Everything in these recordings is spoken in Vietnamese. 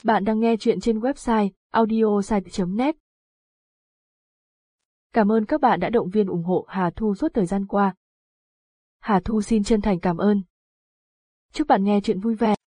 Bạn đang nghe chuyện trên website audiosite.net. Cảm ơn các bạn đã động viên ủng hộ Hà Thu suốt thời gian qua. Hà Thu xin chân thành cảm ơn. Chúc bạn nghe chuyện vui vẻ.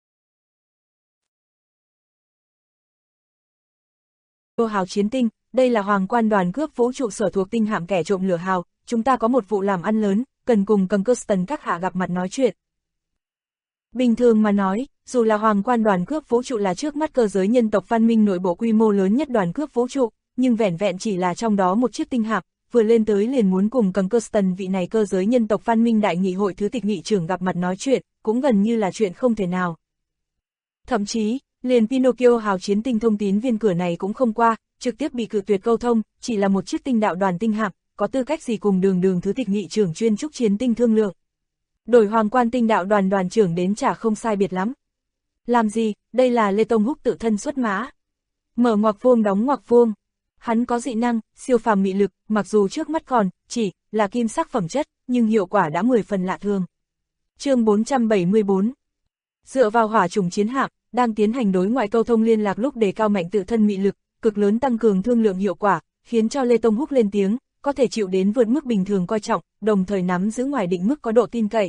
Lô hào chiến tinh, đây là hoàng quan đoàn cướp vũ trụ sở thuộc tinh hạm kẻ trộm lửa hào, chúng ta có một vụ làm ăn lớn, cần cùng Concurston các hạ gặp mặt nói chuyện. Bình thường mà nói, dù là hoàng quan đoàn cướp vũ trụ là trước mắt cơ giới nhân tộc văn minh nội bộ quy mô lớn nhất đoàn cướp vũ trụ, nhưng vẻn vẹn chỉ là trong đó một chiếc tinh hạm, vừa lên tới liền muốn cùng Concurston vị này cơ giới nhân tộc văn minh đại nghị hội thứ tịch nghị trưởng gặp mặt nói chuyện, cũng gần như là chuyện không thể nào. Thậm chí, liền Pinocchio hào chiến tinh thông tín viên cửa này cũng không qua, trực tiếp bị cự tuyệt câu thông, chỉ là một chiếc tinh đạo đoàn tinh hạm, có tư cách gì cùng đường thứ tịch nghị trưởng chuyên trúc chiến tinh thương lượng. Đổi hoàng quan tinh đạo đoàn đoàn trưởng đến chả không sai biệt lắm. Làm gì, đây là Lê Tông Húc tự thân xuất mã. Mở ngoặc vuông đóng ngoặc vuông. Hắn có dị năng, siêu phàm mị lực, mặc dù trước mắt còn, chỉ là kim sắc phẩm chất, nhưng hiệu quả đã 10 phần lạ thường. Chương 474. Dựa vào hỏa chủng chiến hạm, đang tiến hành đối ngoại câu thông liên lạc lúc đề cao mạnh tự thân mị lực, cực lớn tăng cường thương lượng hiệu quả, khiến cho Lê Tông Húc lên tiếng, có thể chịu đến vượt mức bình thường coi trọng, đồng thời nắm giữ ngoài định mức có độ tin cậy.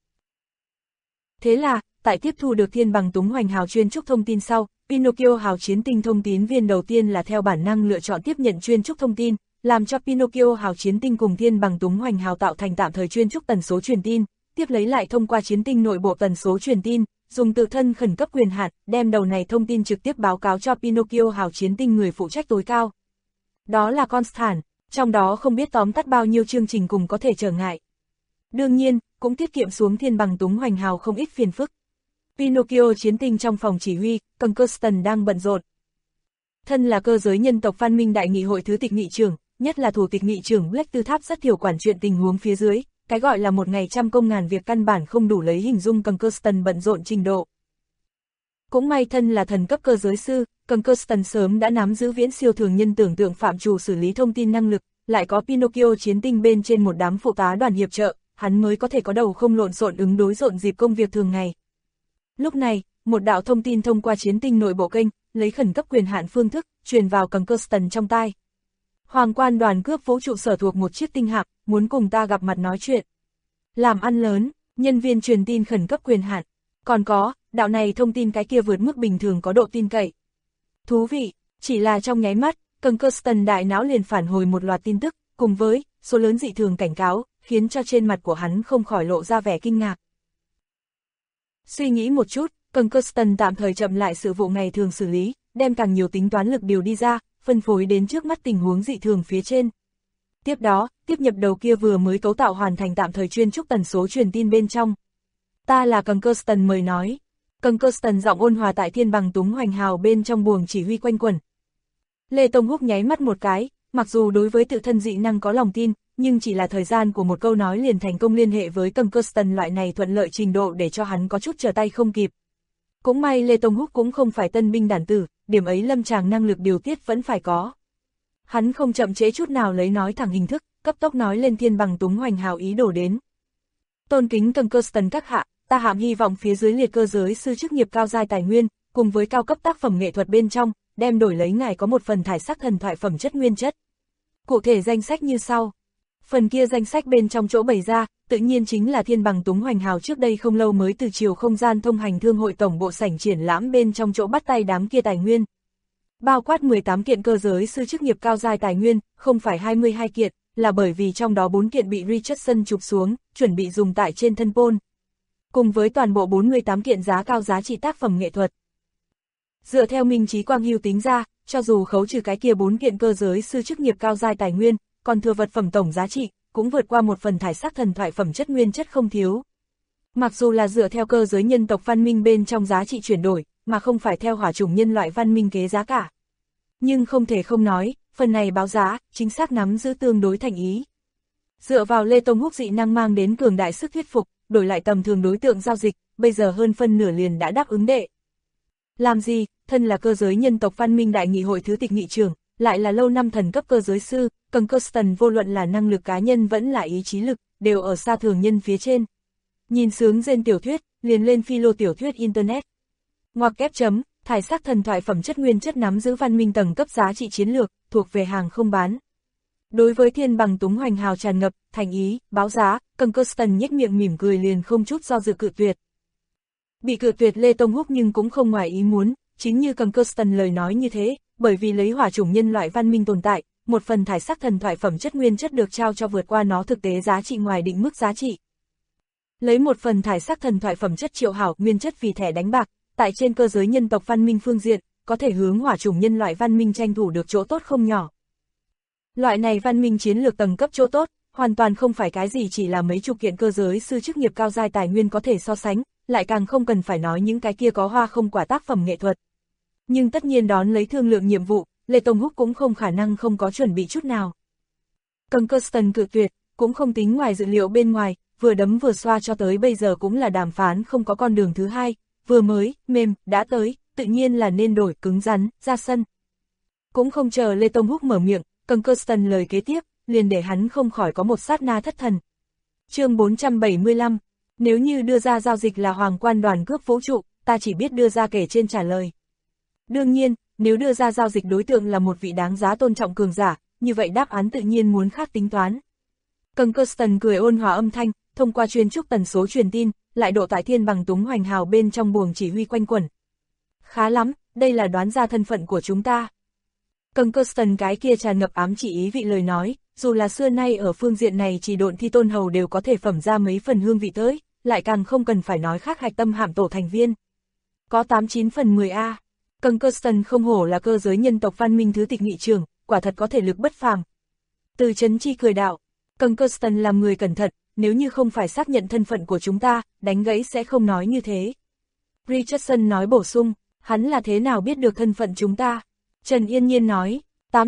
Thế là, tại tiếp thu được thiên bằng túng hoành hào chuyên trúc thông tin sau, Pinocchio hào chiến tinh thông tín viên đầu tiên là theo bản năng lựa chọn tiếp nhận chuyên trúc thông tin, làm cho Pinocchio hào chiến tinh cùng thiên bằng túng hoành hào tạo thành tạm thời chuyên trúc tần số truyền tin, tiếp lấy lại thông qua chiến tinh nội bộ tần số truyền tin, dùng tự thân khẩn cấp quyền hạn, đem đầu này thông tin trực tiếp báo cáo cho Pinocchio hào chiến tinh người phụ trách tối cao. Đó là Constant, trong đó không biết tóm tắt bao nhiêu chương trình cùng có thể trở ngại. Đương nhiên, cũng tiết kiệm xuống thiên bằng túng hoành hào không ít phiền phức. Pinocchio chiến tinh trong phòng chỉ huy, Concurston đang bận rộn. Thân là cơ giới nhân tộc văn minh đại nghị hội thứ tịch nghị trưởng, nhất là thủ tịch nghị trưởng Black Tư Tháp rất hiểu quản chuyện tình huống phía dưới, cái gọi là một ngày trăm công ngàn việc căn bản không đủ lấy hình dung Concurston bận rộn trình độ. Cũng may thân là thần cấp cơ giới sư, Concurston sớm đã nắm giữ viễn siêu thường nhân tưởng tượng phạm trù xử lý thông tin năng lực, lại có Pinocchio chiến tinh bên trên một đám phụ tá đoàn hiệp trợ, hắn mới có thể có đầu không lộn xộn ứng đối rộn dịp công việc thường ngày. Lúc này, một đạo thông tin thông qua chiến tinh nội bộ kênh, lấy khẩn cấp quyền hạn phương thức, truyền vào Concurston trong tai. Hoàng quan đoàn cướp vũ trụ sở thuộc một chiếc tinh hạm, muốn cùng ta gặp mặt nói chuyện. Làm ăn lớn, nhân viên truyền tin khẩn cấp quyền hạn. Còn có, đạo này thông tin cái kia vượt mức bình thường có độ tin cậy. Thú vị, chỉ là trong nháy mắt, Concurston đại não liền phản hồi một loạt tin tức, cùng với số lớn dị thường cảnh cáo, khiến cho trên mặt của hắn không khỏi lộ ra vẻ kinh ngạc. Suy nghĩ một chút, Concurston tạm thời chậm lại sự vụ ngày thường xử lý, đem càng nhiều tính toán lực điều đi ra, phân phối đến trước mắt tình huống dị thường phía trên. Tiếp đó, tiếp nhập đầu kia vừa mới cấu tạo hoàn thành tạm thời chuyên trúc tần số truyền tin bên trong. Ta là Concurston mời nói. Concurston giọng ôn hòa tại thiên bằng túng hoành hào bên trong buồng chỉ huy quanh quẩn. Lê Tông Húc nháy mắt một cái, mặc dù đối với tự thân dị năng có lòng tin, nhưng chỉ là thời gian của một câu nói liền thành công liên hệ với Concurston loại này thuận lợi trình độ để cho hắn có chút trở tay không kịp. Cũng may Lê Tông Húc cũng không phải tân binh đản tử, điểm ấy lâm tràng năng lực điều tiết vẫn phải có. Hắn không chậm trễ chút nào lấy nói thẳng hình thức, cấp tốc nói lên thiên bằng túng hoành hào ý đồ đến. Tôn kính Concurston các hạ, ta hàm hy vọng phía dưới liệt cơ giới sư chức nghiệp cao giai tài nguyên, cùng với cao cấp tác phẩm nghệ thuật bên trong, đem đổi lấy ngài có một phần thải sắc thần thoại phẩm chất nguyên chất. Cụ thể danh sách như sau. Phần kia danh sách bên trong chỗ bày ra, tự nhiên chính là thiên bằng túng hoành hào trước đây không lâu mới từ chiều không gian thông hành thương hội tổng bộ sảnh triển lãm bên trong chỗ bắt tay đám kia tài nguyên. Bao quát 18 kiện cơ giới sư chức nghiệp cao giai tài nguyên, không phải 22 kiện, là bởi vì trong đó 4 kiện bị Richardson chụp xuống, chuẩn bị dùng tại trên thân Paul. Cùng với toàn bộ 48 kiện giá cao giá trị tác phẩm nghệ thuật. Dựa theo Minh Chí Quang Hưu tính ra, cho dù khấu trừ cái kia 4 kiện cơ giới sư chức nghiệp cao giai tài nguyên, còn thừa vật phẩm tổng giá trị, cũng vượt qua một phần thải sắc thần thoại phẩm chất nguyên chất không thiếu. Mặc dù là dựa theo cơ giới nhân tộc văn minh bên trong giá trị chuyển đổi, mà không phải theo hỏa chủng nhân loại văn minh kế giá cả. Nhưng không thể không nói, phần này báo giá, chính xác nắm giữ tương đối thành ý. Dựa vào Lê Tông Húc dị năng mang đến cường đại sức thuyết phục, đổi lại tầm thường đối tượng giao dịch, bây giờ hơn phân nửa liền đã đáp ứng đệ. Làm gì, thân là cơ giới nhân tộc văn minh đại nghị hội thứ tịch nghị trưởng, lại là lâu năm thần cấp cơ giới sư, Concurston vô luận là năng lực cá nhân vẫn là ý chí lực, đều ở xa thường nhân phía trên. Nhìn sướng rên tiểu thuyết, liền lên philo tiểu thuyết internet. Ngoặc kép chấm, thải sắc thần thoại phẩm chất nguyên chất nắm giữ văn minh tầng cấp giá trị chiến lược, thuộc về hàng không bán. Đối với thiên bằng túng hoành hào tràn ngập, thành ý, báo giá, Conkerston nhếch miệng mỉm cười liền không chút do dự cự tuyệt. Bị cự tuyệt Lê Tông Húc nhưng cũng không ngoài ý muốn, chính như Conkerston lời nói như thế, bởi vì lấy hỏa chủng nhân loại văn minh tồn tại, một phần thải sắc thần thoại phẩm chất nguyên chất được trao cho vượt qua nó thực tế giá trị ngoài định mức giá trị. Lấy một phần thải sắc thần thoại phẩm chất triệu hảo nguyên chất vì thẻ đánh bạc, tại trên cơ giới nhân tộc văn minh phương diện, có thể hướng hỏa chủng nhân loại văn minh tranh thủ được chỗ tốt không nhỏ. Loại này văn minh chiến lược tầng cấp chỗ tốt, hoàn toàn không phải cái gì chỉ là mấy chục kiện cơ giới sư chức nghiệp cao giai tài nguyên có thể so sánh, lại càng không cần phải nói những cái kia có hoa không quả tác phẩm nghệ thuật. Nhưng tất nhiên đón lấy thương lượng nhiệm vụ, Lê Tông Húc cũng không khả năng không có chuẩn bị chút nào. Conkerston cự tuyệt, cũng không tính ngoài dự liệu bên ngoài, vừa đấm vừa xoa cho tới bây giờ cũng là đàm phán không có con đường thứ hai, vừa mới, mềm, đã tới, tự nhiên là nên đổi cứng rắn, ra sân. Cũng không chờ Lê Tông Húc mở miệng, Conkerston lời kế tiếp, liền để hắn không khỏi có một sát na thất thần. Chương 475, nếu như đưa ra giao dịch là Hoàng Quan Đoàn Cướp Vũ Trụ, ta chỉ biết đưa ra kể trên trả lời. Đương nhiên, nếu đưa ra giao dịch đối tượng là một vị đáng giá tôn trọng cường giả, như vậy đáp án tự nhiên muốn khác tính toán. Conkerston cười ôn hòa âm thanh, thông qua chuyên trúc tần số truyền tin, lại độ tại thiên bằng túng hoành hào bên trong buồng chỉ huy quanh quẩn. Khá lắm, đây là đoán ra thân phận của chúng ta. Conkerston cái kia tràn ngập ám chỉ ý vị lời nói, dù là xưa nay ở phương diện này chỉ độn thi tôn hầu đều có thể phẩm ra mấy phần hương vị tới, lại càng không cần phải nói khác hạch tâm hạm tổ thành viên. Có 89 phần 10 A. Conkerston không hổ là cơ giới nhân tộc văn minh thứ tịch nghị trưởng, quả thật có thể lực bất phàm. Từ Chấn Chi cười đạo, Conkerston làm người cẩn thận, nếu như không phải xác nhận thân phận của chúng ta, đánh gãy sẽ không nói như thế. Richardson nói bổ sung, hắn là thế nào biết được thân phận chúng ta? Trần Yên Nhiên nói,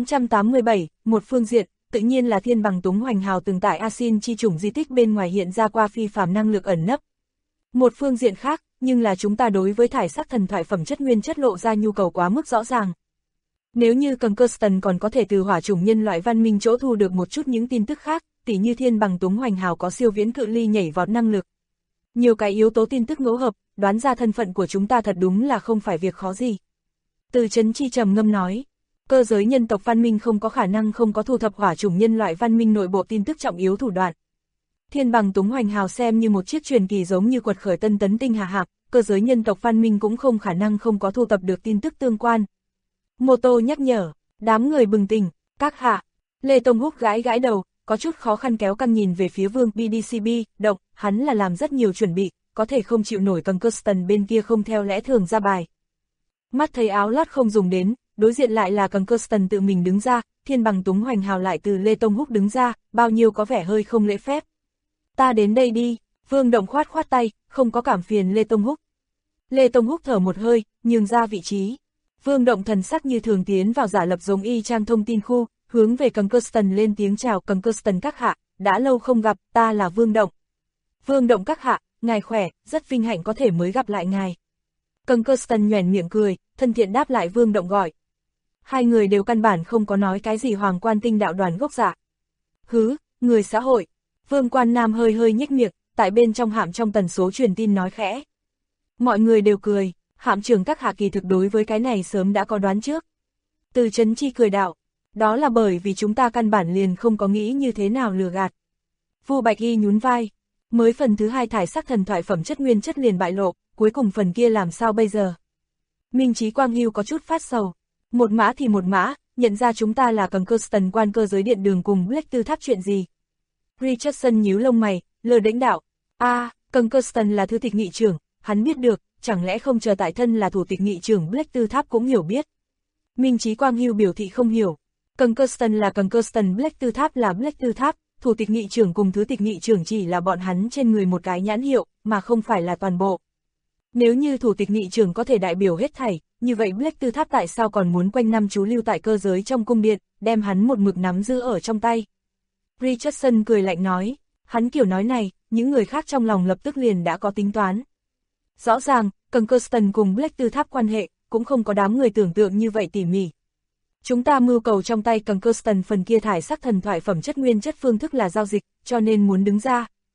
887, một phương diện, tự nhiên là thiên bằng túng hoành hào từng tại Asin chi chủng di tích bên ngoài hiện ra qua phi phàm năng lực ẩn nấp. Một phương diện khác, nhưng là chúng ta đối với thải sắc thần thoại phẩm chất nguyên chất lộ ra nhu cầu quá mức rõ ràng. Nếu như Conkerston còn có thể từ hỏa chủng nhân loại văn minh chỗ thu được một chút những tin tức khác, tỉ như thiên bằng túng hoành hào có siêu viễn cự ly nhảy vọt năng lực. Nhiều cái yếu tố tin tức ngẫu hợp, đoán ra thân phận của chúng ta thật đúng là không phải việc khó gì. Từ Chấn Chi trầm ngâm nói, cơ giới nhân tộc văn minh không có khả năng không có thu thập hỏa chủng nhân loại văn minh nội bộ tin tức trọng yếu thủ đoạn. Thiên bằng túng hoành hào xem như một chiếc truyền kỳ giống như quật khởi tân tấn tinh hà hạm, cơ giới nhân tộc văn minh cũng không khả năng không có thu thập được tin tức tương quan. Mô Tô nhắc nhở, đám người bừng tỉnh, các hạ. Lê Tông Húc gãi gãi đầu, có chút khó khăn kéo căng nhìn về phía Vương BDCB, động, hắn là làm rất nhiều chuẩn bị, có thể không chịu nổi Conkerston bên kia không theo lẽ thường ra bài. Mắt thấy áo lót không dùng đến, đối diện lại là Conkerston tự mình đứng ra, thiên bằng túng hoành hào lại từ Lê Tông Húc đứng ra, bao nhiêu có vẻ hơi không lễ phép. Ta đến đây đi, Vương Động khoát khoát tay, không có cảm phiền Lê Tông Húc. Lê Tông Húc thở một hơi, nhường ra vị trí. Vương Động thần sắc như thường tiến vào giả lập giống y trang thông tin khu, hướng về Conkerston lên tiếng chào. Conkerston các hạ, đã lâu không gặp, ta là Vương Động. Vương Động các hạ, ngài khỏe, rất vinh hạnh có thể mới gặp lại ngài. Conkerston nhoẻn miệng cười, thân thiện đáp lại Vương Động gọi. Hai người đều căn bản không có nói cái gì Hoàng Quan Tinh đạo đoàn gốc dạ. Hứ, người xã hội. Vương Quan Nam hơi hơi nhếch miệng, tại bên trong hạm trong tần số truyền tin nói khẽ. Mọi người đều cười, hạm trưởng các hạ kỳ thực đối với cái này sớm đã có đoán trước. Từ Chấn Chi cười đạo, đó là bởi vì chúng ta căn bản liền không có nghĩ như thế nào lừa gạt. Vu Bạch Y nhún vai, mới phần thứ hai thải sắc thần thoại phẩm chất nguyên chất liền bại lộ, cuối cùng phần kia làm sao bây giờ? Minh Chí Quang Hưu có chút phát sầu, một mã thì một mã, nhận ra chúng ta là Conkerston quan cơ giới điện đường cùng Black Tư Tháp chuyện gì? Richardson nhíu lông mày, lờ đễnh đạo, Conkerston là thứ tịch nghị trưởng, hắn biết được, chẳng lẽ không chờ tại thân là thủ tịch nghị trưởng Black Tư Tháp cũng hiểu biết. Minh Chí Quang Hưu biểu thị không hiểu, Conkerston là Conkerston, Black Tư Tháp là Black Tư Tháp, thủ tịch nghị trưởng cùng thứ tịch nghị trưởng chỉ là bọn hắn trên người một cái nhãn hiệu, mà không phải là toàn bộ. Nếu như thủ tịch nghị trưởng có thể đại biểu hết thảy, như vậy Black Tư Tháp tại sao còn muốn quanh năm trú lưu tại cơ giới trong cung điện, đem hắn một mực nắm giữ ở trong tay? Richardson cười lạnh nói, hắn kiểu nói này, những người khác trong lòng lập tức liền đã có tính toán. Rõ ràng, Conkerston cùng Black Tư Tháp quan hệ, cũng không có đám người tưởng tượng như vậy tỉ mỉ. Chúng ta mưu cầu trong tay Conkerston phần kia thải sắc thần thoại phẩm chất nguyên chất phương thức là giao dịch, cho nên muốn đứng ra.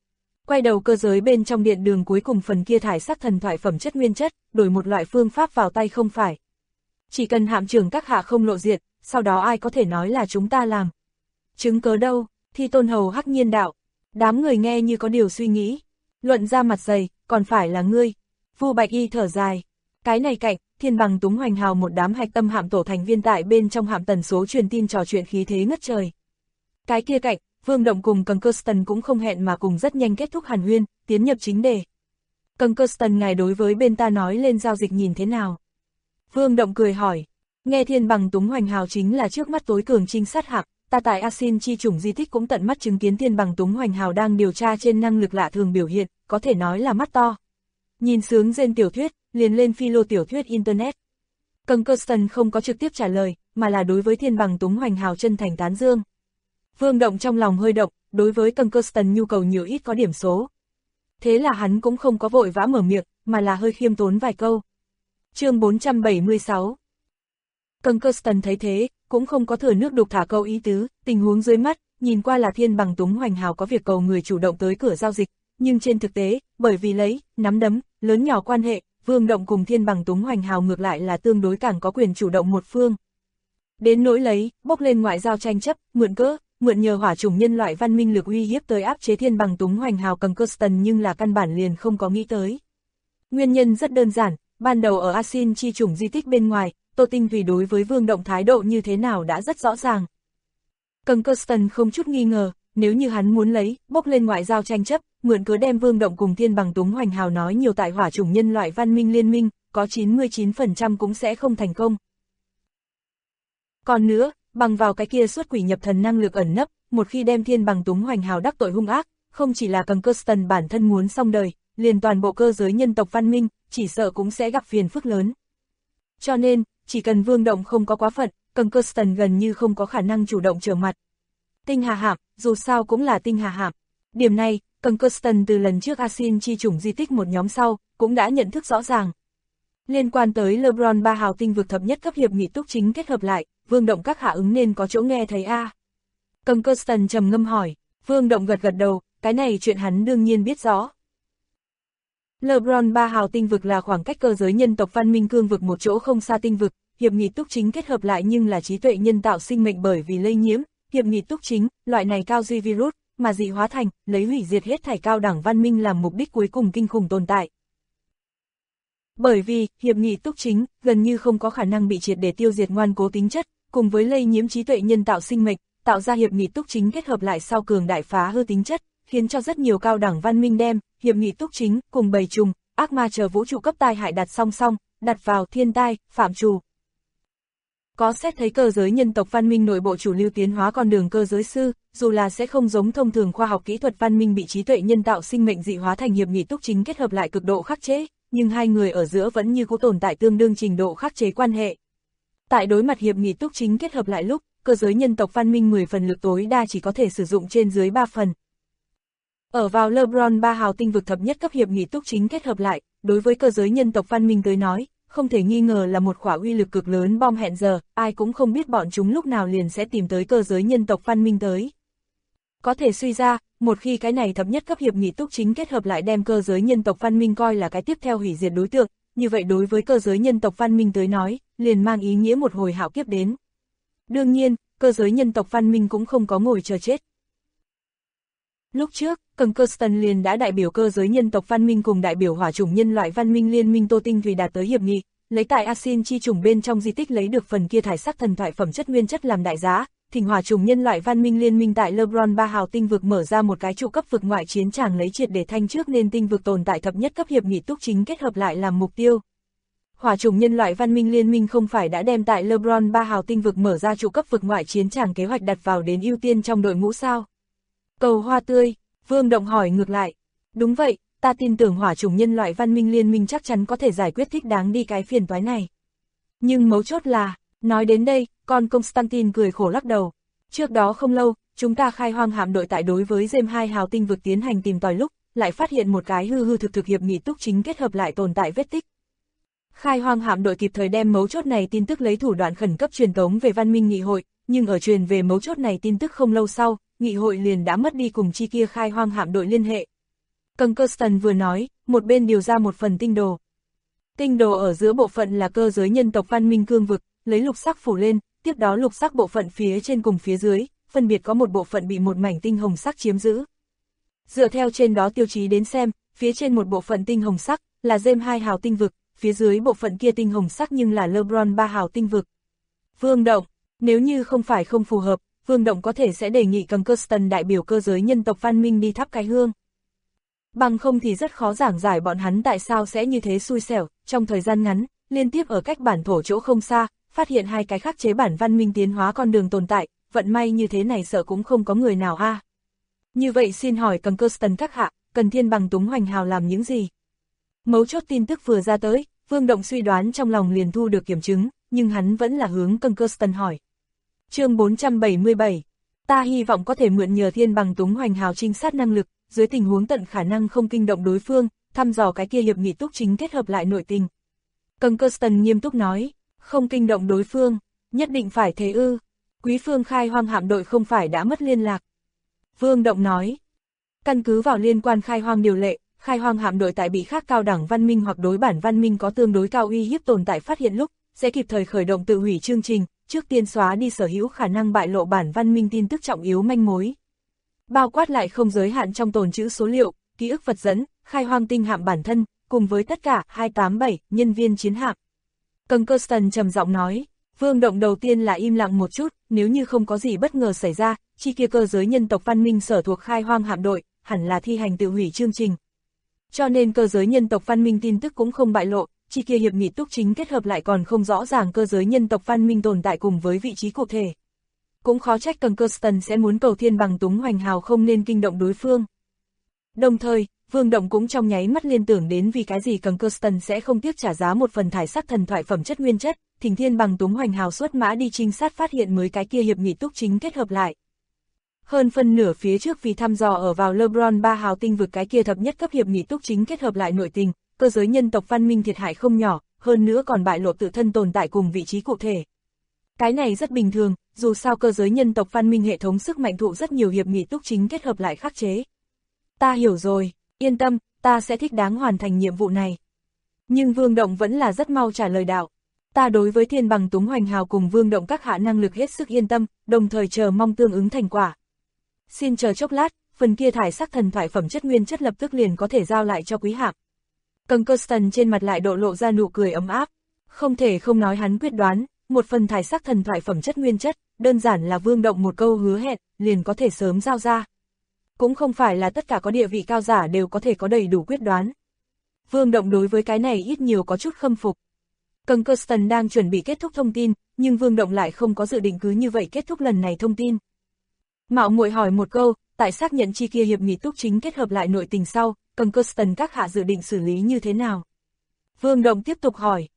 Quay đầu cơ giới bên trong điện đường cuối cùng phần kia thải sắc thần thoại phẩm chất nguyên chất, đổi một loại phương pháp vào tay không phải. Chỉ cần hạm trưởng các hạ không lộ diện, sau đó ai có thể nói là chúng ta làm. Chứng cớ đâu, Thi Tôn Hầu hắc nhiên đạo. Đám người nghe như có điều suy nghĩ. Luận ra mặt dày, còn phải là ngươi. Vu Bạch Y thở dài. Cái này cạnh, Thiên Bằng Túng Hoành Hào một đám hạch tâm hạm tổ thành viên tại bên trong hạm tần số truyền tin trò chuyện khí thế ngất trời. Cái kia cạnh, Vương Động cùng Concuston cũng không hẹn mà cùng rất nhanh kết thúc hàn huyên, tiến nhập chính đề. Concuston ngài đối với bên ta nói lên giao dịch nhìn thế nào? Vương Động cười hỏi. Nghe Thiên Bằng Túng Hoành Hào chính là trước mắt tối cường trinh sát hạm, ta tại Asin chi chủng di tích cũng tận mắt chứng kiến Thiên Bằng Túng Hoành Hào đang điều tra trên năng lực lạ thường biểu hiện, có thể nói là mắt to. Nhìn sướng rên tiểu thuyết, liền lên philo tiểu thuyết Internet. Concuston không có trực tiếp trả lời, mà là đối với Thiên Bằng Túng Hoành Hào chân thành tán dương. Vương Động trong lòng hơi động, đối với Concuston nhu cầu nhiều ít có điểm số. Thế là hắn cũng không có vội vã mở miệng, mà là hơi khiêm tốn vài câu. Chương 476. Concuston thấy thế, cũng không có thừa nước đục thả câu ý tứ, tình huống dưới mắt, nhìn qua là Thiên Bằng Túng Hoành Hào có việc cầu người chủ động tới cửa giao dịch, nhưng trên thực tế, bởi vì lấy, nắm đấm, lớn nhỏ quan hệ, Vương Động cùng Thiên Bằng Túng Hoành Hào ngược lại là tương đối càng có quyền chủ động một phương. Đến nỗi lấy, bốc lên ngoại giao tranh chấp, mượn nhờ hỏa chủng nhân loại văn minh lực uy hiếp tới áp chế Thiên Bằng Túng Hoành Hào Concuston nhưng là căn bản liền không có nghĩ tới. Nguyên nhân rất đơn giản, ban đầu ở Asin chi chủng di tích bên ngoài, Tô Tinh Thủy đối với Vương Động thái độ như thế nào đã rất rõ ràng. Concuston không chút nghi ngờ, nếu như hắn muốn lấy, bốc lên ngoại giao tranh chấp, mượn cớ đem Vương Động cùng Thiên Bằng Túng Hoành Hào nói nhiều tại hỏa chủng nhân loại văn minh liên minh, có 99% cũng sẽ không thành công. Còn nữa, bằng vào cái kia xuất quỷ nhập thần năng lực ẩn nấp, một khi đem Thiên Bằng Túng Hoành Hào đắc tội hung ác, không chỉ là Concuston bản thân muốn xong đời, liền toàn bộ cơ giới nhân tộc văn minh, chỉ sợ cũng sẽ gặp phiền phức lớn. Cho nên, chỉ cần Vương Động không có quá phận, Concuston gần như không có khả năng chủ động trở mặt. Tinh Hà hạm, dù sao cũng là Tinh Hà hạm. Điểm này, Concuston từ lần trước Asin chi chủng di tích một nhóm sau, cũng đã nhận thức rõ ràng. Liên quan tới LeBron 3 hào tinh vực thập nhất cấp hiệp nghị túc chính kết hợp lại, Vương Động các hạ ứng nên có chỗ nghe thấy a. Concuston trầm ngâm hỏi, Vương Động gật đầu, cái này chuyện hắn đương nhiên biết rõ. LeBron 3 hào tinh vực là khoảng cách cơ giới nhân tộc văn minh cương vực một chỗ không xa tinh vực, hiệp nghị túc chính kết hợp lại nhưng là trí tuệ nhân tạo sinh mệnh bởi vì lây nhiễm, hiệp nghị túc chính, loại này cao duy virus, mà dị hóa thành, lấy hủy diệt hết thảy cao đẳng văn minh làm mục đích cuối cùng kinh khủng tồn tại. Bởi vì, hiệp nghị túc chính, gần như không có khả năng bị triệt để tiêu diệt ngoan cố tính chất, cùng với lây nhiễm trí tuệ nhân tạo sinh mệnh, tạo ra hiệp nghị túc chính kết hợp lại sau cường đại phá hư tính chất, khiến cho rất nhiều cao đẳng văn minh đem, hiệp nghị túc chính, cùng bầy trùng, ác ma chờ vũ trụ cấp tai hại đặt song song, đặt vào thiên tai, phạm trù. Có xét thấy cơ giới nhân tộc văn minh nội bộ chủ lưu tiến hóa con đường cơ giới sư, dù là sẽ không giống thông thường khoa học kỹ thuật văn minh bị trí tuệ nhân tạo sinh mệnh dị hóa thành hiệp nghị túc chính kết hợp lại cực độ khắc chế, nhưng hai người ở giữa vẫn như cũ tồn tại tương đương trình độ khắc chế quan hệ. Tại đối mặt hiệp nghị túc chính kết hợp lại lúc, cơ giới nhân tộc văn minh 10 phần lực tối đa chỉ có thể sử dụng trên dưới 3 phần. Ở vào LeBron 3 hào tinh vực thập nhất cấp hiệp nghị túc chính kết hợp lại, đối với cơ giới nhân tộc văn minh tới nói, không thể nghi ngờ là một khỏa uy lực cực lớn bom hẹn giờ, ai cũng không biết bọn chúng lúc nào liền sẽ tìm tới cơ giới nhân tộc văn minh tới. Có thể suy ra, một khi cái này thập nhất cấp hiệp nghị túc chính kết hợp lại đem cơ giới nhân tộc văn minh coi là cái tiếp theo hủy diệt đối tượng, như vậy đối với cơ giới nhân tộc văn minh tới nói, liền mang ý nghĩa một hồi hạo kiếp đến. Đương nhiên, cơ giới nhân tộc văn minh cũng không có ngồi chờ chết. Lúc trước, Concuston liền đã đại biểu cơ giới nhân tộc văn minh cùng đại biểu hỏa chủng nhân loại văn minh liên minh Tô Tinh Thủy đạt tới hiệp nghị, lấy tại Asin chi chủng bên trong di tích lấy được phần kia thải sắc thần thoại phẩm chất nguyên chất làm đại giá, thỉnh hỏa chủng nhân loại văn minh liên minh tại LeBron 3 hào tinh vực mở ra một cái trụ cấp vực ngoại chiến tràng lấy triệt để thanh trước nên tinh vực tồn tại thập nhất cấp hiệp nghị túc chính kết hợp lại làm mục tiêu. Hỏa chủng nhân loại văn minh liên minh không phải đã đem tại LeBron 3 hào tinh vực mở ra trụ cấp vực ngoại chiến tràng kế hoạch đặt vào đến ưu tiên trong đội ngũ sao? Cầu hoa tươi, Vương Động hỏi ngược lại. Đúng vậy, ta tin tưởng hỏa chủng nhân loại văn minh liên minh chắc chắn có thể giải quyết thích đáng đi cái phiền toái này. Nhưng mấu chốt là, nói đến đây, con Constantine cười khổ lắc đầu. Trước đó không lâu, chúng ta khai hoang hạm đội tại đối với Gem 2 hào tinh vực tiến hành tìm tòi lúc, lại phát hiện một cái hư thực hiệp nghị túc chính kết hợp lại tồn tại vết tích. Khai hoang hạm đội kịp thời đem mấu chốt này tin tức lấy thủ đoạn khẩn cấp truyền tống về văn minh nghị hội, nhưng ở truyền về mấu chốt này tin tức không lâu sau, nghị hội liền đã mất đi cùng chi kia khai hoang hạm đội liên hệ. Conkerston vừa nói, một bên điều ra một phần tinh đồ. Tinh đồ ở giữa bộ phận là cơ giới nhân tộc văn minh cương vực, lấy lục sắc phủ lên, tiếp đó lục sắc bộ phận phía trên cùng phía dưới, phân biệt có một bộ phận bị một mảnh tinh hồng sắc chiếm giữ. Dựa theo trên đó tiêu chí đến xem, phía trên một bộ phận tinh hồng sắc là James 2 hào tinh vực, phía dưới bộ phận kia tinh hồng sắc nhưng là LeBron 3 hào tinh vực. Vương Động, nếu như không phải không phù hợp, Vương Động có thể sẽ đề nghị Conkerston đại biểu cơ giới nhân tộc văn minh đi thắp cái hương. Bằng không thì rất khó giảng giải bọn hắn tại sao sẽ như thế xui xẻo, trong thời gian ngắn, liên tiếp ở cách bản thổ chỗ không xa, phát hiện hai cái khắc chế bản văn minh tiến hóa con đường tồn tại, vận may như thế này sợ cũng không có người nào a. Như vậy xin hỏi Conkerston các hạ, cần Thiên Bằng Túng Hoành Hào làm những gì? Mấu chốt tin tức vừa ra tới, Vương Động suy đoán trong lòng liền thu được kiểm chứng, nhưng hắn vẫn là hướng Conkerston hỏi. Chương 477, ta hy vọng có thể mượn nhờ Thiên Bằng Túng Hoành Hào trinh sát năng lực, dưới tình huống tận khả năng không kinh động đối phương, thăm dò cái kia hiệp nghị túc chính kết hợp lại nội tình. Conkerston nghiêm túc nói, không kinh động đối phương, nhất định phải thế ư? Quý phương Khai Hoang hạm đội không phải đã mất liên lạc. Vương Động nói, căn cứ vào liên quan Khai Hoang điều lệ, Khai Hoang hạm đội tại bị khác cao đẳng văn minh hoặc đối bản văn minh có tương đối cao uy hiếp tồn tại phát hiện lúc, sẽ kịp thời khởi động tự hủy chương trình, trước tiên xóa đi sở hữu khả năng bại lộ bản văn minh tin tức trọng yếu manh mối. Bao quát lại không giới hạn trong tồn trữ số liệu, ký ức vật dẫn, Khai Hoang tinh hạm bản thân, cùng với tất cả 287 nhân viên chiến hạm. Conkerston trầm giọng nói, Vương Động đầu tiên là im lặng một chút, nếu như không có gì bất ngờ xảy ra, chi kia cơ giới nhân tộc văn minh sở thuộc Khai Hoang hạm đội, hẳn là thi hành tự hủy chương trình. Cho nên cơ giới nhân tộc văn minh tin tức cũng không bại lộ, chi kia hiệp nghị túc chính kết hợp lại còn không rõ ràng cơ giới nhân tộc văn minh tồn tại cùng với vị trí cụ thể. Cũng khó trách Conkerston sẽ muốn cầu Thiên Bằng Túng Hoành Hào không nên kinh động đối phương. Đồng thời, Vương Động cũng trong nháy mắt liên tưởng đến vì cái gì Conkerston sẽ không tiếc trả giá một phần thải sắc thần thoại phẩm chất nguyên chất, thỉnh Thiên Bằng Túng Hoành Hào xuất mã đi trinh sát phát hiện mới cái kia hiệp nghị túc chính kết hợp lại. Hơn phân nửa phía trước vì thăm dò ở vào LeBron 3 hào tinh vực cái kia thập nhất cấp hiệp nghị túc chính kết hợp lại nội tình, cơ giới nhân tộc văn minh thiệt hại không nhỏ, hơn nữa còn bại lộ tự thân tồn tại cùng vị trí cụ thể. Cái này rất bình thường, dù sao cơ giới nhân tộc văn minh hệ thống sức mạnh thụ rất nhiều hiệp nghị túc chính kết hợp lại khắc chế. Ta hiểu rồi, yên tâm, ta sẽ thích đáng hoàn thành nhiệm vụ này. Nhưng Vương Động vẫn là rất mau trả lời đạo. Ta đối với Thiên Bằng Túng Hoành Hào cùng Vương Động các hạ năng lực hết sức yên tâm, đồng thời chờ mong tương ứng thành quả. Xin chờ chốc lát, phần kia thải sắc thần thoại phẩm chất nguyên chất lập tức liền có thể giao lại cho quý hạm. Conkerston trên mặt lại độ lộ ra nụ cười ấm áp. Không thể không nói hắn quyết đoán, một phần thải sắc thần thoại phẩm chất nguyên chất, đơn giản là Vương Động một câu hứa hẹn, liền có thể sớm giao ra. Cũng không phải là tất cả có địa vị cao giả đều có thể có đầy đủ quyết đoán. Vương Động đối với cái này ít nhiều có chút khâm phục. Conkerston đang chuẩn bị kết thúc thông tin, nhưng Vương Động lại không có dự định cứ như vậy kết thúc lần này thông tin. Mạo muội hỏi một câu, tại xác nhận chi kia hiệp nghị túc chính kết hợp lại nội tình sau, Conkerston các hạ dự định xử lý như thế nào? Vương Động tiếp tục hỏi.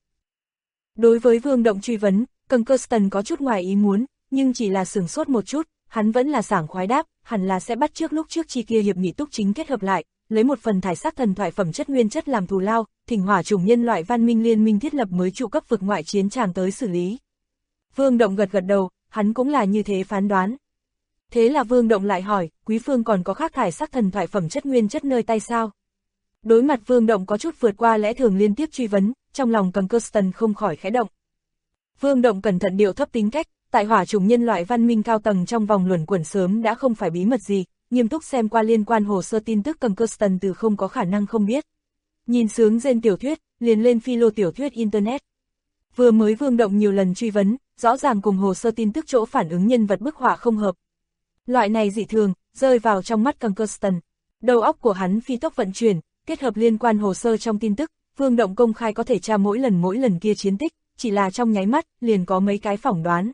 Đối với Vương Động truy vấn, Conkerston có chút ngoài ý muốn, nhưng chỉ là sửng sốt một chút, hắn vẫn là sảng khoái đáp, hẳn là sẽ bắt trước lúc trước chi kia hiệp nghị túc chính kết hợp lại, lấy một phần thải sắc thần thoại phẩm chất nguyên chất làm thù lao, thỉnh hỏa chủng nhân loại văn minh liên minh thiết lập mới trụ cấp vực ngoại chiến tràng tới xử lý. Vương Động gật gật đầu, hắn cũng là như thế phán đoán. Thế là Vương Động lại hỏi, quý phương còn có khác thải sắc thần thoại phẩm chất nguyên chất nơi tay sao? Đối mặt Vương Động có chút vượt qua lẽ thường liên tiếp truy vấn, trong lòng Conkerston không khỏi khẽ động. Vương Động cẩn thận điệu thấp tính cách, tại hỏa chủng nhân loại văn minh cao tầng trong vòng luẩn quẩn sớm đã không phải bí mật gì, nghiêm túc xem qua liên quan hồ sơ tin tức Conkerston từ không có khả năng không biết. Nhìn sướng gen tiểu thuyết, liền lên philo tiểu thuyết internet. Vừa mới Vương Động nhiều lần truy vấn, rõ ràng cùng hồ sơ tin tức chỗ phản ứng nhân vật bức họa không hợp. Loại này dị thường, rơi vào trong mắt Conkerston. Đầu óc của hắn phi tốc vận chuyển, kết hợp liên quan hồ sơ trong tin tức, Vương Động công khai có thể tra mỗi lần kia chiến tích, chỉ là trong nháy mắt, liền có mấy cái phỏng đoán.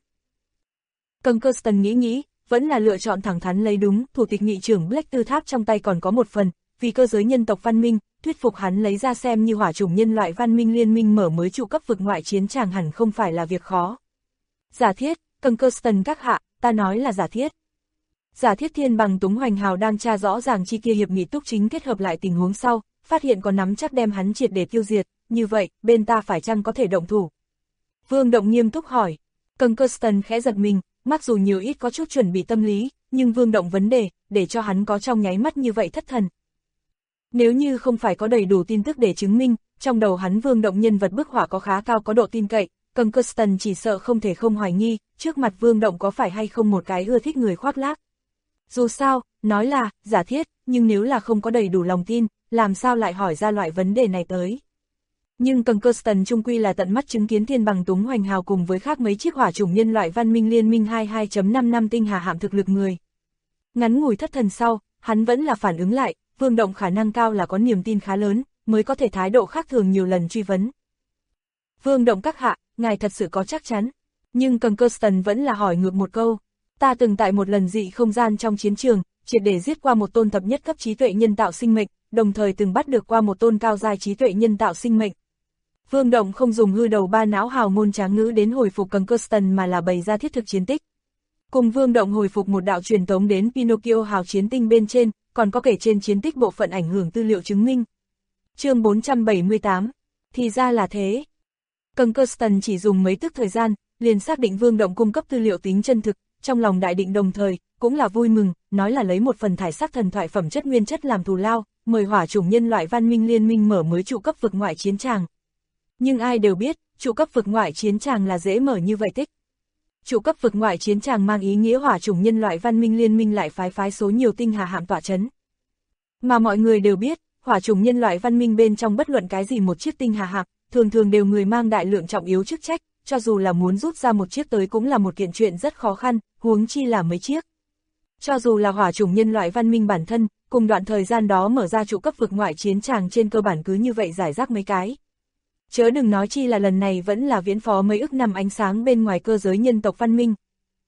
Conkerston nghĩ, vẫn là lựa chọn thẳng thắn lấy đúng, thủ tịch nghị trưởng Black Tư Tháp trong tay còn có một phần, vì cơ giới nhân tộc văn minh, thuyết phục hắn lấy ra xem như hỏa chủng nhân loại văn minh liên minh mở mới trụ cấp vực ngoại chiến tràng hẳn không phải là việc khó. Giả thiết, Conkerston các hạ, ta nói là giả thiết. Giả thiết Thiên Bằng Túng Hoành Hào đang tra rõ ràng chi kia hiệp nghị túc chính kết hợp lại tình huống sau, phát hiện có nắm chắc đem hắn triệt để tiêu diệt, như vậy, bên ta phải chăng có thể động thủ? Vương Động nghiêm túc hỏi. Conkerston khẽ giật mình, mặc dù nhiều ít có chút chuẩn bị tâm lý, nhưng Vương Động vấn đề, để cho hắn có trong nháy mắt như vậy thất thần. Nếu như không phải có đầy đủ tin tức để chứng minh, trong đầu hắn Vương Động nhân vật bức họa có khá cao có độ tin cậy, Concuston chỉ sợ không thể không hoài nghi, trước mặt Vương Động có phải hay không một cái ưa thích người khoác lác. Dù sao, nói là, giả thiết, nhưng nếu là không có đầy đủ lòng tin, làm sao lại hỏi ra loại vấn đề này tới. Nhưng Concuston chung quy là tận mắt chứng kiến Thiên Bằng Túng Hoành Hào cùng với khác mấy chiếc hỏa chủng nhân loại văn minh liên minh 22.55 tinh hà hạm thực lực người. Ngắn ngủi thất thần sau, hắn vẫn là phản ứng lại, Vương Động khả năng cao là có niềm tin khá lớn, mới có thể thái độ khác thường nhiều lần truy vấn. Vương Động các hạ, ngài thật sự có chắc chắn. Nhưng Concuston vẫn là hỏi ngược một câu. Ta từng tại một lần dị không gian trong chiến trường, triệt để giết qua một tôn thập nhất cấp trí tuệ nhân tạo sinh mệnh, đồng thời từng bắt được qua một tôn cao giai trí tuệ nhân tạo sinh mệnh. Vương Động không dùng hư đầu ba não hào môn tráng ngữ đến hồi phục Concuston mà là bày ra thiết thực chiến tích. Cùng Vương Động hồi phục một đạo truyền tống đến Pinocchio hào chiến tinh bên trên, còn có kể trên chiến tích bộ phận ảnh hưởng tư liệu chứng minh. Chương 478. Thì ra là thế. Concuston chỉ dùng mấy tức thời gian, liền xác định Vương Động cung cấp tư liệu tính chân thực, trong lòng đại định đồng thời, cũng là vui mừng, nói là lấy một phần thải sắc thần thoại phẩm chất nguyên chất làm thù lao, mời hỏa chủng nhân loại văn minh liên minh mở mới trụ cấp vực ngoại chiến tràng. Nhưng ai đều biết, trụ cấp vực ngoại chiến tràng là dễ mở như vậy tích. Trụ cấp vực ngoại chiến tràng mang ý nghĩa hỏa chủng nhân loại văn minh liên minh lại phái số nhiều tinh hà hạm tọa chấn. Mà mọi người đều biết, hỏa chủng nhân loại văn minh bên trong bất luận cái gì một chiếc tinh hà hạm, thường đều người mang đại lượng trọng yếu chức trách, cho dù là muốn rút ra một chiếc tới cũng là một kiện chuyện rất khó khăn, huống chi là mấy chiếc. Cho dù là hỏa chủng nhân loại văn minh bản thân, cùng đoạn thời gian đó mở ra trụ cấp vực ngoại chiến tràng trên cơ bản cứ như vậy giải rác mấy cái. Chớ đừng nói chi là lần này vẫn là viễn phó mấy ức năm ánh sáng bên ngoài cơ giới nhân tộc văn minh.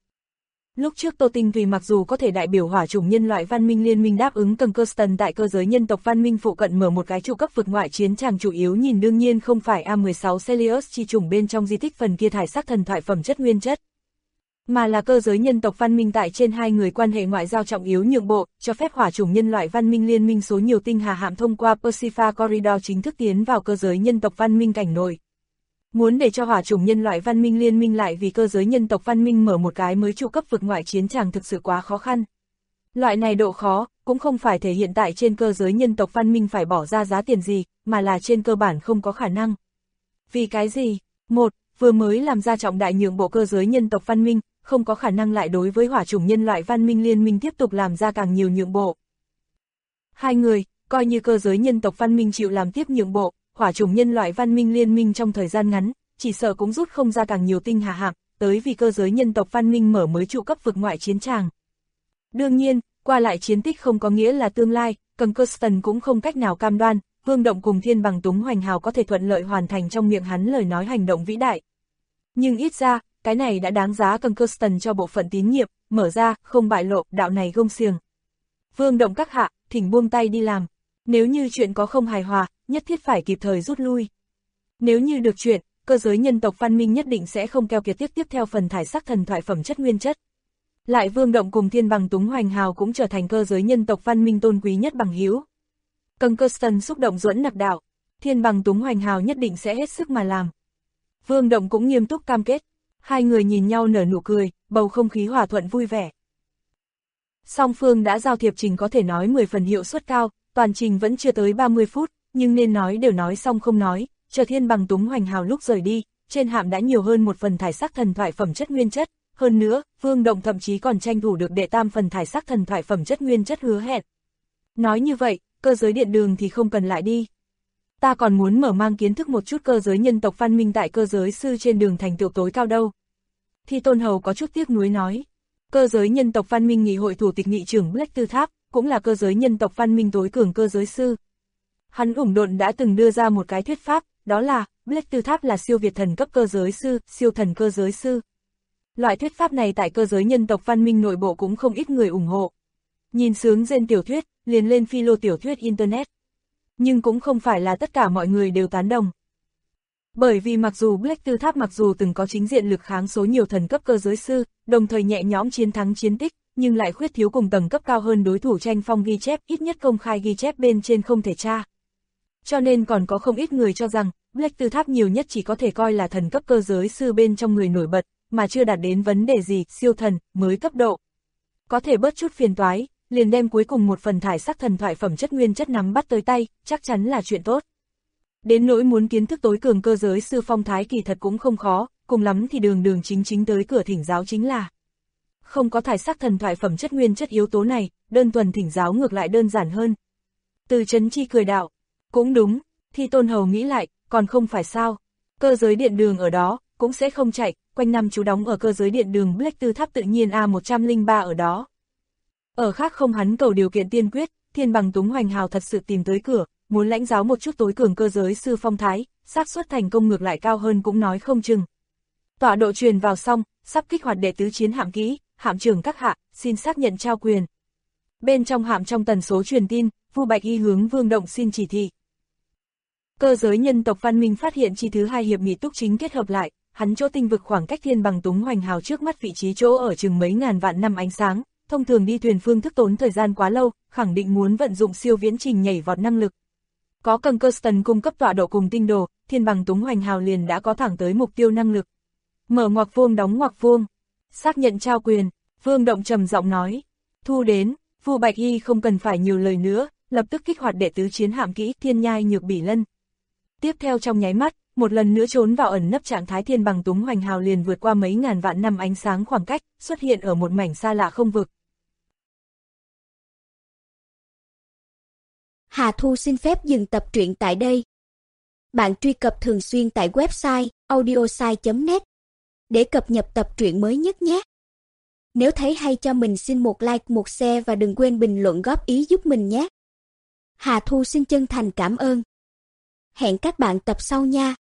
Lúc trước Tô Tinh Thùy mặc dù có thể đại biểu hỏa chủng nhân loại văn minh liên minh đáp ứng Concuston tại cơ giới nhân tộc văn minh phụ cận mở một cái trụ cấp vực ngoại chiến tràng chủ yếu nhìn đương nhiên không phải A16 Celius chi chủng bên trong di tích phần kia thải sắc thần thoại phẩm chất nguyên chất. Mà là cơ giới nhân tộc văn minh tại trên hai người quan hệ ngoại giao trọng yếu nhượng bộ, cho phép hỏa chủng nhân loại văn minh liên minh số nhiều tinh hà hạm thông qua Persephone Corridor chính thức tiến vào cơ giới nhân tộc văn minh cảnh nội. Muốn để cho hỏa chủng nhân loại văn minh liên minh lại vì cơ giới nhân tộc văn minh mở một cái mới trụ cấp vực ngoại chiến tràng thực sự quá khó khăn. Loại này độ khó, cũng không phải thể hiện tại trên cơ giới nhân tộc văn minh phải bỏ ra giá tiền gì, mà là trên cơ bản không có khả năng. Vì cái gì? Một, vừa mới làm ra trọng đại nhượng bộ cơ giới nhân tộc văn minh, không có khả năng lại đối với hỏa chủng nhân loại văn minh liên minh tiếp tục làm ra càng nhiều nhượng bộ. Hai người, coi như cơ giới nhân tộc văn minh chịu làm tiếp nhượng bộ, hỏa chủng nhân loại văn minh liên minh trong thời gian ngắn, chỉ sợ cũng rút không ra càng nhiều tinh hà hạm, tới vì cơ giới nhân tộc văn minh mở mới trụ cấp vực ngoại chiến tràng. Đương nhiên, qua lại chiến tích không có nghĩa là tương lai, Concuston cũng không cách nào cam đoan, Vương Động cùng Thiên Bằng Túng Hoành Hào có thể thuận lợi hoàn thành trong miệng hắn lời nói hành động vĩ đại. Nhưng ít ra, cái này đã đáng giá Concuston cho bộ phận tín nhiệm, mở ra, không bại lộ, đạo này gông xiềng. Vương Động các hạ, thỉnh buông tay đi làm. Nếu như chuyện có không hài hòa, nhất thiết phải kịp thời rút lui. Nếu như được chuyện, cơ giới nhân tộc văn minh nhất định sẽ không keo kiệt tiếp theo phần thải sắc thần thoại phẩm chất nguyên chất. Lại Vương Động cùng Thiên Bằng Túng Hoành Hào cũng trở thành cơ giới nhân tộc văn minh tôn quý nhất bằng hữu. Concuston xúc động duẫn nặc đạo, Thiên Bằng Túng Hoành Hào nhất định sẽ hết sức mà làm. Vương Động cũng nghiêm túc cam kết, hai người nhìn nhau nở nụ cười, bầu không khí hòa thuận vui vẻ. Song phương đã giao thiệp trình có thể nói 10 phần hiệu suất cao, toàn trình vẫn chưa tới 30 phút, nhưng nên nói đều nói xong không nói, chờ Thiên Bằng Túng Hoành Hào lúc rời đi, trên hạm đã nhiều hơn một phần thải sắc thần thoại phẩm chất nguyên chất, hơn nữa, Vương Động thậm chí còn tranh thủ được đệ tam phần thải sắc thần thoại phẩm chất nguyên chất hứa hẹn. Nói như vậy, cơ giới điện đường thì không cần lại đi. Ta còn muốn mở mang kiến thức một chút cơ giới nhân tộc văn minh tại cơ giới sư trên đường thành tựu tối cao đâu. Thi Tôn Hầu có chút tiếc nuối nói. Cơ giới nhân tộc văn minh nghị hội thủ tịch nghị trưởng Black Tư Tháp, cũng là cơ giới nhân tộc văn minh tối cường cơ giới sư. Hắn ủng độn đã từng đưa ra một cái thuyết pháp, đó là, Black Tư Tháp là siêu việt thần cấp cơ giới sư, siêu thần cơ giới sư. Loại thuyết pháp này tại cơ giới nhân tộc văn minh nội bộ cũng không ít người ủng hộ. Nhìn sướng trên tiểu thuyết, liền lên philo tiểu thuyết Internet. Nhưng cũng không phải là tất cả mọi người đều tán đồng. Bởi vì mặc dù Black Tư Tháp mặc dù từng có chính diện lực kháng số nhiều thần cấp cơ giới sư, đồng thời nhẹ nhõm chiến thắng chiến tích, nhưng lại khuyết thiếu cùng tầng cấp cao hơn đối thủ tranh phong ghi chép, ít nhất công khai ghi chép bên trên không thể tra. Cho nên còn có không ít người cho rằng, Black Tư Tháp nhiều nhất chỉ có thể coi là thần cấp cơ giới sư bên trong người nổi bật, mà chưa đạt đến vấn đề gì, siêu thần, mới cấp độ. Có thể bớt chút phiền toái, liền đem cuối cùng một phần thải sắc thần thoại phẩm chất nguyên chất nắm bắt tới tay, chắc chắn là chuyện tốt. Đến nỗi muốn kiến thức tối cường cơ giới sư phong thái kỳ thật cũng không khó, cùng lắm thì đường đường chính chính tới cửa thỉnh giáo chính là. Không có thải sắc thần thoại phẩm chất nguyên chất yếu tố này, đơn thuần thỉnh giáo ngược lại đơn giản hơn. Từ Chấn Chi cười đạo, cũng đúng, Thi Tôn Hầu nghĩ lại, còn không phải sao, cơ giới điện đường ở đó, cũng sẽ không chạy, quanh năm chú đóng ở cơ giới điện đường Black Tư Tháp tự nhiên A103 ở đó. Ở khác không hắn cầu điều kiện tiên quyết, Thiên Bằng Túng Hoành Hào thật sự tìm tới cửa, muốn lãnh giáo một chút tối cường cơ giới sư phong thái, xác suất thành công ngược lại cao hơn cũng nói không chừng. Tọa độ truyền vào xong, sắp kích hoạt đệ tứ chiến hạm kỹ, hạm trưởng các hạ, xin xác nhận trao quyền. Bên trong hạm trong tần số truyền tin, Vu Bạch Y hướng Vương Động xin chỉ thị. Cơ giới nhân tộc văn minh phát hiện chi thứ hai hiệp nghị túc chính kết hợp lại, hắn chỗ tinh vực khoảng cách Thiên Bằng Túng Hoành Hào trước mắt vị trí chỗ ở chừng mấy ngàn vạn năm ánh sáng, thông thường đi thuyền phương thức tốn thời gian quá lâu, khẳng định muốn vận dụng siêu viễn trình nhảy vọt năng lực. Có Conkerston cung cấp tọa độ cùng tinh đồ, Thiên Bằng Túng Hoành Hào liền đã có thẳng tới mục tiêu năng lực. Mở ngoặc vuông đóng ngoặc vuông. Xác nhận trao quyền, Vương Động trầm giọng nói. Thu đến, Vu Bạch Y không cần phải nhiều lời nữa, lập tức kích hoạt đệ tứ chiến hạm kỹ Thiên Nhai Nhược Bỉ Lân. Tiếp theo trong nháy mắt, một lần nữa trốn vào ẩn nấp trạng thái Thiên Bằng Túng Hoành Hào liền vượt qua mấy ngàn vạn năm ánh sáng khoảng cách, xuất hiện ở một mảnh xa lạ không vực. Hà Thu xin phép dừng tập truyện tại đây. Bạn truy cập thường xuyên tại website audiosai.net để cập nhật tập truyện mới nhất nhé. Nếu thấy hay cho mình xin một like, một share và đừng quên bình luận góp ý giúp mình nhé. Hà Thu xin chân thành cảm ơn. Hẹn các bạn tập sau nha.